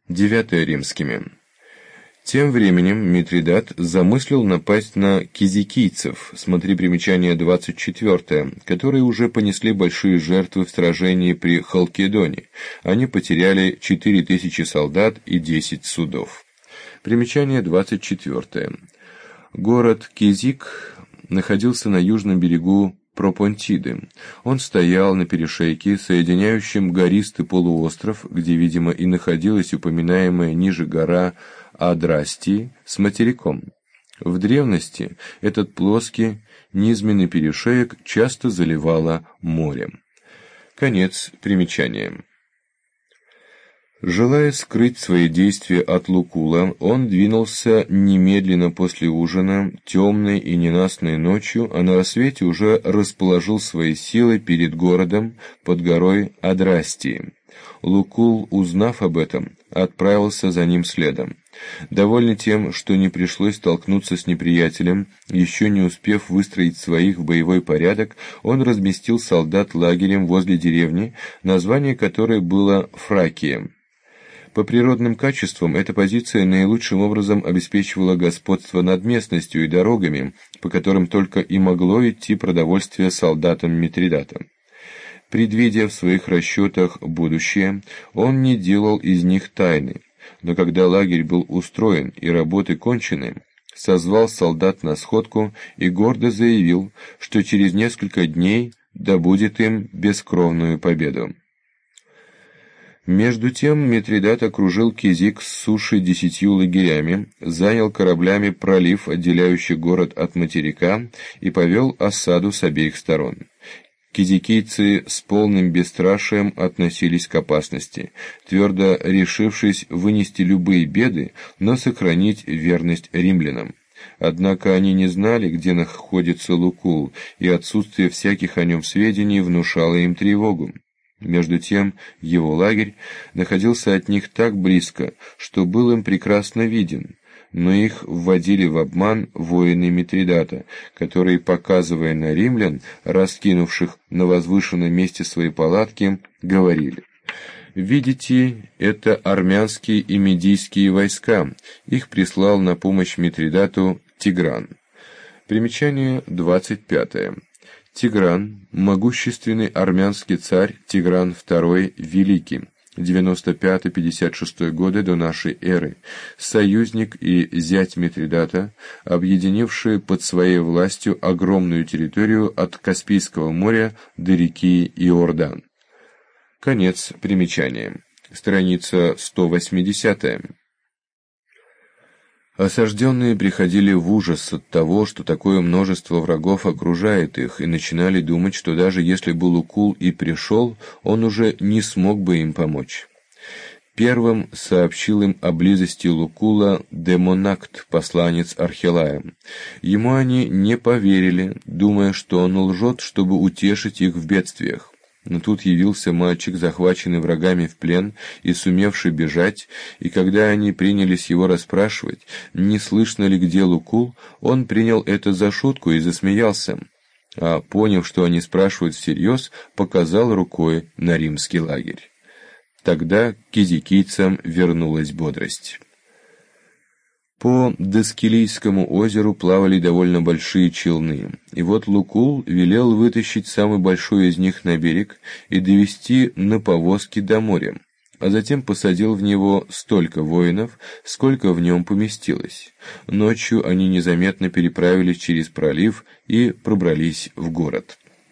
9 римскими. Тем временем Митридат замыслил напасть на кизикийцев, смотри примечание 24, которые уже понесли большие жертвы в сражении при Халкидоне. Они потеряли 4000 солдат и 10 судов. Примечание 24. Город Кизик находился на южном берегу Пропонтиды. Он стоял на перешейке, соединяющем гористый полуостров, где, видимо, и находилась упоминаемая ниже гора Адрастии, с материком. В древности этот плоский низменный перешеек часто заливало море. Конец примечания. Желая скрыть свои действия от Лукула, он двинулся немедленно после ужина, темной и ненастной ночью, а на рассвете уже расположил свои силы перед городом под горой Адрастии. Лукул, узнав об этом, отправился за ним следом. Довольный тем, что не пришлось столкнуться с неприятелем, еще не успев выстроить своих в боевой порядок, он разместил солдат лагерем возле деревни, название которой было Фракия. По природным качествам эта позиция наилучшим образом обеспечивала господство над местностью и дорогами, по которым только и могло идти продовольствие солдатам Митридата. Предвидя в своих расчетах будущее, он не делал из них тайны, но когда лагерь был устроен и работы кончены, созвал солдат на сходку и гордо заявил, что через несколько дней добудет им бескровную победу. Между тем Митридат окружил Кизик с суши 10 лагерями, занял кораблями пролив, отделяющий город от материка, и повел осаду с обеих сторон. Кизикийцы с полным бесстрашием относились к опасности, твердо решившись вынести любые беды, но сохранить верность римлянам. Однако они не знали, где находится Лукул, и отсутствие всяких о нем сведений внушало им тревогу. Между тем его лагерь находился от них так близко, что был им прекрасно виден, но их вводили в обман воины Митридата, которые, показывая на римлян, раскинувших на возвышенном месте свои палатки, говорили: «Видите, это армянские и медийские войска, их прислал на помощь Митридату Тигран». Примечание 25. Тигран, могущественный армянский царь Тигран II Великий, 95-56 годы до нашей эры, союзник и зять Митридата, объединивший под своей властью огромную территорию от Каспийского моря до реки Иордан. Конец примечания. Страница 180. Осажденные приходили в ужас от того, что такое множество врагов окружает их, и начинали думать, что даже если бы Лукул и пришел, он уже не смог бы им помочь. Первым сообщил им о близости Лукула Демонакт, посланец Архелая. Ему они не поверили, думая, что он лжет, чтобы утешить их в бедствиях. Но тут явился мальчик, захваченный врагами в плен и сумевший бежать, и когда они принялись его расспрашивать, не слышно ли где Лукул, он принял это за шутку и засмеялся, а, поняв, что они спрашивают всерьез, показал рукой на римский лагерь. Тогда к кизикийцам вернулась бодрость. По Доскилийскому озеру плавали довольно большие челны, и вот Лукул велел вытащить самый большой из них на берег и довести на повозке до моря, а затем посадил в него столько воинов, сколько в нем поместилось. Ночью они незаметно переправились через пролив и пробрались в город.